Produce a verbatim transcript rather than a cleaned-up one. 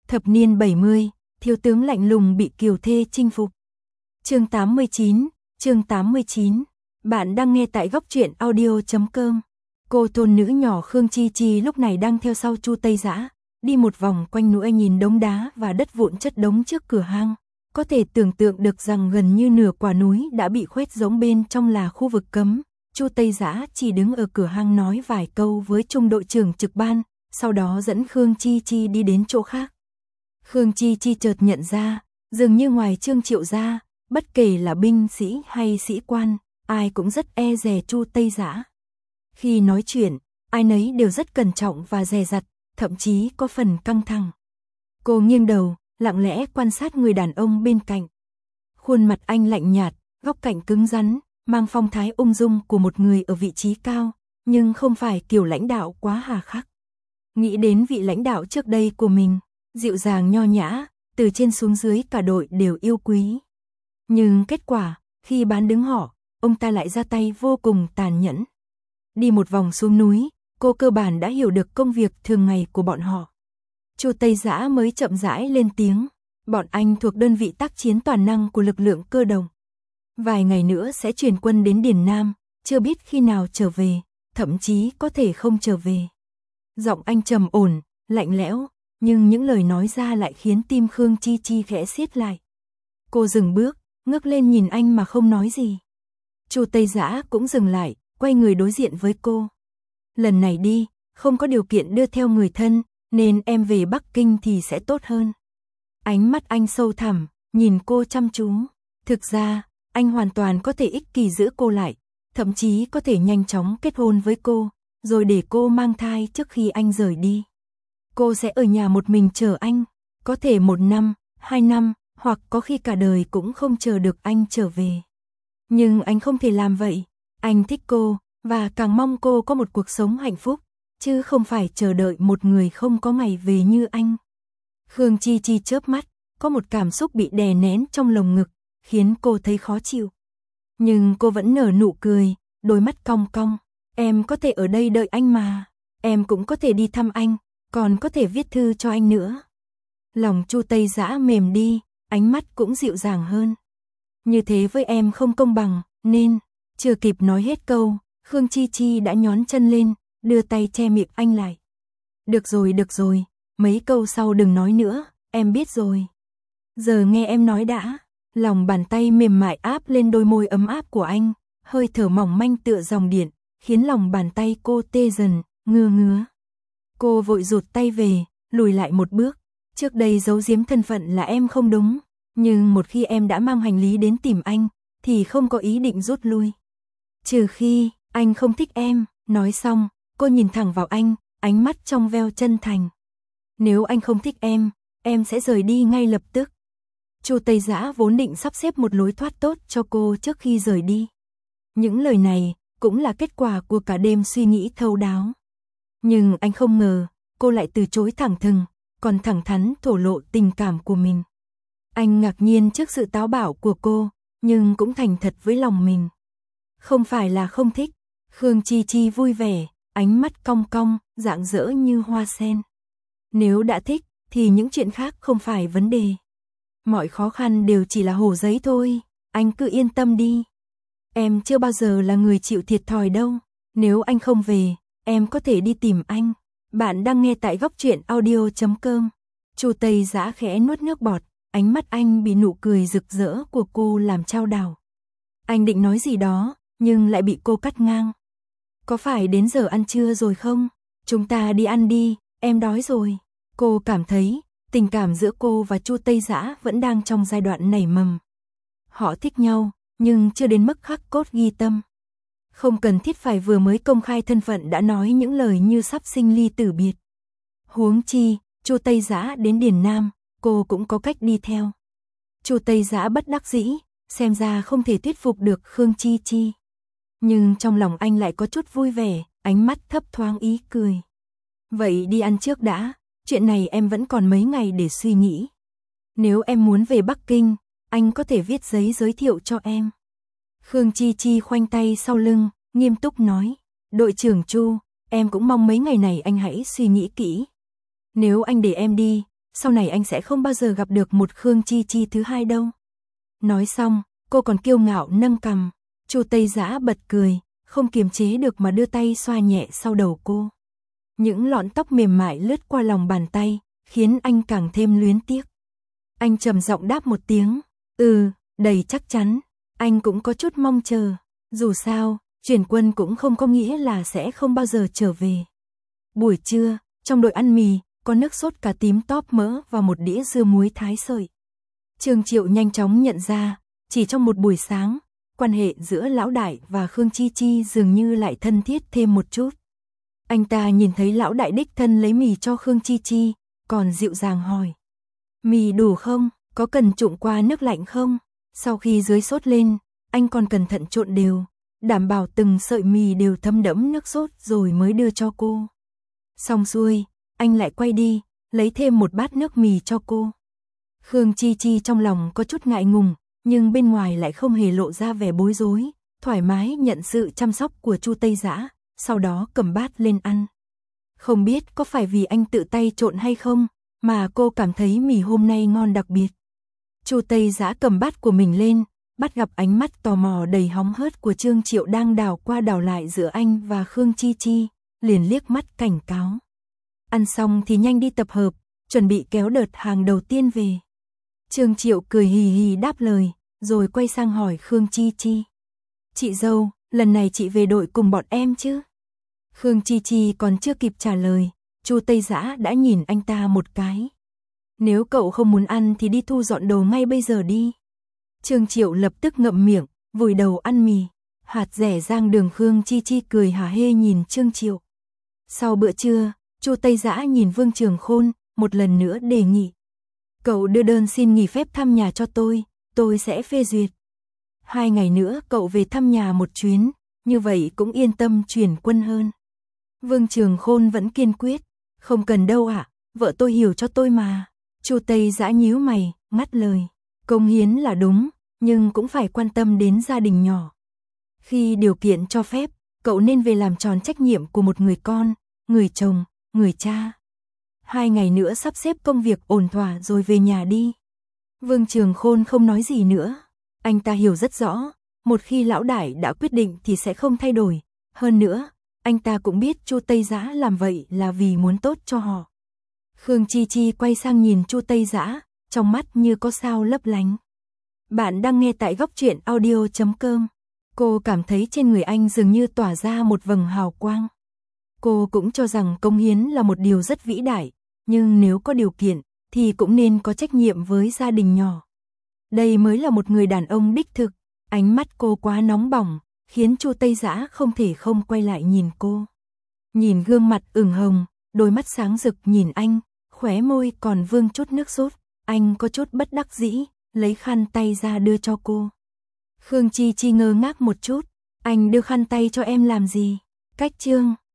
Thập niên bảy mươi, thiếu tướng lạnh lùng bị kiều thê chinh phục. Chương tám mươi chín, chương tám mươi chín. Bạn đang nghe tại góc truyện audio chấm com. Cô thôn nữ nhỏ Khương Chi Chi lúc này đang theo sau Chu Tây Dã, đi một vòng quanh núi nhìn đống đá và đất vụn chất đống trước cửa hang. Có thể tưởng tượng được rằng gần như nửa quả núi đã bị khoét giống bên trong là khu vực cấm. Chu Tây Dã chỉ đứng ở cửa hang nói vài câu với trung đội trưởng trực ban, sau đó dẫn Khương Chi Chi đi đến chỗ khác. Khương Chi Chi chợt nhận ra, dường như ngoài Trương Triệu ra, bất kể là binh sĩ hay sĩ quan, ai cũng rất e dè Chu Tây Dã. Khi nói chuyện, ai nấy đều rất cẩn trọng và dè dặt, thậm chí có phần căng thẳng. Cô nghiêng đầu, lặng lẽ quan sát người đàn ông bên cạnh. Khuôn mặt anh lạnh nhạt, góc cạnh cứng rắn, mang phong thái ung dung của một người ở vị trí cao, nhưng không phải kiểu lãnh đạo quá hà khắc. Nghĩ đến vị lãnh đạo trước đây của mình, dịu dàng nho nhã, từ trên xuống dưới cả đội đều yêu quý. Nhưng kết quả, khi bán đứng họ, ông ta lại ra tay vô cùng tàn nhẫn. Đi một vòng xuống núi, cô cơ bản đã hiểu được công việc thường ngày của bọn họ. Chu Tây Dã mới chậm rãi lên tiếng, bọn anh thuộc đơn vị tác chiến toàn năng của lực lượng cơ động. Vài ngày nữa sẽ chuyển quân đến Điền Nam, chưa biết khi nào trở về, thậm chí có thể không trở về. Giọng anh trầm ổn, lạnh lẽo, nhưng những lời nói ra lại khiến tim Khương Chi Chi khẽ siết lại. Cô dừng bước, ngước lên nhìn anh mà không nói gì. Chu Tây Dã cũng dừng lại, quay người đối diện với cô. Lần này đi, không có điều kiện đưa theo người thân, nên em về Bắc Kinh thì sẽ tốt hơn. Ánh mắt anh sâu thẳm, nhìn cô chăm chú. Thực ra, anh hoàn toàn có thể ích kỷ giữ cô lại, thậm chí có thể nhanh chóng kết hôn với cô, rồi để cô mang thai trước khi anh rời đi. Cô sẽ ở nhà một mình chờ anh, có thể một năm, hai năm, hoặc có khi cả đời cũng không chờ được anh trở về. Nhưng anh không thể làm vậy, anh thích cô, và càng mong cô có một cuộc sống hạnh phúc, chứ không phải chờ đợi một người không có ngày về như anh. Khương Chi Chi chớp mắt, có một cảm xúc bị đè nén trong lồng ngực, khiến cô thấy khó chịu. Nhưng cô vẫn nở nụ cười, đôi mắt cong cong. Em có thể ở đây đợi anh mà, em cũng có thể đi thăm anh, còn có thể viết thư cho anh nữa. Lòng Chu Tây Dã mềm đi, ánh mắt cũng dịu dàng hơn. Như thế với em không công bằng, nên, chưa kịp nói hết câu, Khương Chi Chi đã nhón chân lên, đưa tay che miệng anh lại. Được rồi, được rồi, mấy câu sau đừng nói nữa, em biết rồi. Giờ nghe em nói đã. Lòng bàn tay mềm mại áp lên đôi môi ấm áp của anh, hơi thở mỏng manh tựa dòng điện, khiến lòng bàn tay cô tê dần, ngứa ngứa. Cô vội rụt tay về, lùi lại một bước. Trước đây giấu giếm thân phận là em không đúng, nhưng một khi em đã mang hành lý đến tìm anh, thì không có ý định rút lui. Trừ khi, anh không thích em. Nói xong, cô nhìn thẳng vào anh, ánh mắt trong veo chân thành. Nếu anh không thích em, em sẽ rời đi ngay lập tức. Chu Tây Dã vốn định sắp xếp một lối thoát tốt cho cô trước khi rời đi. Những lời này cũng là kết quả của cả đêm suy nghĩ thấu đáo. Nhưng anh không ngờ, cô lại từ chối thẳng thừng, còn thẳng thắn thổ lộ tình cảm của mình. Anh ngạc nhiên trước sự táo bạo của cô, nhưng cũng thành thật với lòng mình. Không phải là không thích. Khương Chi Chi vui vẻ, ánh mắt cong cong, rạng rỡ như hoa sen. Nếu đã thích, thì những chuyện khác không phải vấn đề. Mọi khó khăn đều chỉ là hồ giấy thôi, anh cứ yên tâm đi. Em chưa bao giờ là người chịu thiệt thòi đâu. Nếu anh không về, em có thể đi tìm anh. Bạn đang nghe tại góc truyện audio chấm com. Chu Tây Dã khẽ nuốt nước bọt, ánh mắt anh bị nụ cười rực rỡ của cô làm chao đảo. Anh định nói gì đó, nhưng lại bị cô cắt ngang. Có phải đến giờ ăn trưa rồi không? Chúng ta đi ăn đi, em đói rồi. Cô cảm thấy, tình cảm giữa cô và Chu Tây Dã vẫn đang trong giai đoạn nảy mầm. Họ thích nhau, nhưng chưa đến mức khắc cốt ghi tâm. Không cần thiết phải vừa mới công khai thân phận đã nói những lời như sắp sinh ly tử biệt. Huống chi, Chu Tây Dã đến Điền Nam, cô cũng có cách đi theo. Chu Tây Dã bất đắc dĩ, xem ra không thể thuyết phục được Khương Chi Chi. Nhưng trong lòng anh lại có chút vui vẻ, ánh mắt thấp thoáng ý cười. Vậy đi ăn trước đã, chuyện này em vẫn còn mấy ngày để suy nghĩ. Nếu em muốn về Bắc Kinh, anh có thể viết giấy giới thiệu cho em. Khương Chi Chi khoanh tay sau lưng, nghiêm túc nói. Đội trưởng Chu, em cũng mong mấy ngày này anh hãy suy nghĩ kỹ. Nếu anh để em đi, sau này anh sẽ không bao giờ gặp được một Khương Chi Chi thứ hai đâu. Nói xong, cô còn kiêu ngạo nâng cằm. Chu Tây Dã bật cười, không kiềm chế được mà đưa tay xoa nhẹ sau đầu cô. Những lọn tóc mềm mại lướt qua lòng bàn tay, khiến anh càng thêm luyến tiếc. Anh trầm giọng đáp một tiếng, ừ, đầy chắc chắn. Anh cũng có chút mong chờ. Dù sao, Chuyển Quân cũng không có nghĩa là sẽ không bao giờ trở về. Buổi trưa, trong nồi ăn mì, có nước sốt cà tím tóp mỡ và một đĩa dưa muối thái sợi. Trương Triệu nhanh chóng nhận ra, chỉ trong một buổi sáng, quan hệ giữa Lão Đại và Khương Chi Chi dường như lại thân thiết thêm một chút. Anh ta nhìn thấy Lão Đại đích thân lấy mì cho Khương Chi Chi, còn dịu dàng hỏi. Mì đủ không? Có cần trụng qua nước lạnh không? Sau khi dưới sốt lên, anh còn cẩn thận trộn đều, đảm bảo từng sợi mì đều thấm đẫm nước sốt rồi mới đưa cho cô. Xong xuôi, anh lại quay đi, lấy thêm một bát nước mì cho cô. Khương Chi Chi trong lòng có chút ngại ngùng, nhưng bên ngoài lại không hề lộ ra vẻ bối rối, thoải mái nhận sự chăm sóc của Chu Tây Dã, sau đó cầm bát lên ăn. Không biết có phải vì anh tự tay trộn hay không, mà cô cảm thấy mì hôm nay ngon đặc biệt. Chu Tây Dã cầm bát của mình lên, bắt gặp ánh mắt tò mò đầy hóng hớt của Trương Triệu đang đảo qua đảo lại giữa anh và Khương Chi Chi, liền liếc mắt cảnh cáo. Ăn xong thì nhanh đi tập hợp, chuẩn bị kéo đợt hàng đầu tiên về. Trương Triệu cười hì hì đáp lời, rồi quay sang hỏi Khương Chi Chi. Chị dâu, lần này chị về đội cùng bọn em chứ? Khương Chi Chi còn chưa kịp trả lời, Chu Tây Dã đã nhìn anh ta một cái. Nếu cậu không muốn ăn thì đi thu dọn đồ ngay bây giờ đi. Trương Triệu lập tức ngậm miệng, vùi đầu ăn mì. Hạt rẻ rang đường Khương Chi Chi cười hả hê nhìn Trương Triệu. Sau bữa trưa, Chu Tây Dã nhìn Vương Trường Khôn, một lần nữa đề nghị. Cậu đưa đơn xin nghỉ phép thăm nhà cho tôi, tôi sẽ phê duyệt. Hai ngày nữa cậu về thăm nhà một chuyến, như vậy cũng yên tâm Chuyển Quân hơn. Vương Trường Khôn vẫn kiên quyết. Không cần đâu ạ, à, vợ tôi hiểu cho tôi mà. Chu Tây Dã nhíu mày, ngắt lời. Cống hiến là đúng, nhưng cũng phải quan tâm đến gia đình nhỏ. Khi điều kiện cho phép, cậu nên về làm tròn trách nhiệm của một người con, người chồng, người cha. Hai ngày nữa sắp xếp công việc ổn thỏa rồi về nhà đi. Vương Trường Khôn không nói gì nữa. Anh ta hiểu rất rõ, một khi Lão Đại đã quyết định thì sẽ không thay đổi. Hơn nữa, anh ta cũng biết Chu Tây Dã làm vậy là vì muốn tốt cho họ. Khương Chi Chi quay sang nhìn Chu Tây Dã, trong mắt như có sao lấp lánh. Bạn đang nghe tại góc truyện audio chấm com. Cô cảm thấy trên người anh dường như tỏa ra một vầng hào quang. Cô cũng cho rằng cống hiến là một điều rất vĩ đại, nhưng nếu có điều kiện thì cũng nên có trách nhiệm với gia đình nhỏ. Đây mới là một người đàn ông đích thực. Ánh mắt cô quá nóng bỏng, khiến Chu Tây Dã không thể không quay lại nhìn cô. Nhìn gương mặt ửng hồng, đôi mắt sáng rực nhìn anh, khóe môi còn vương chút nước sốt, anh có chút bất đắc dĩ, lấy khăn tay ra đưa cho cô. Khương Chi Chi ngơ ngác một chút, anh đưa khăn tay cho em làm gì? Cách trương,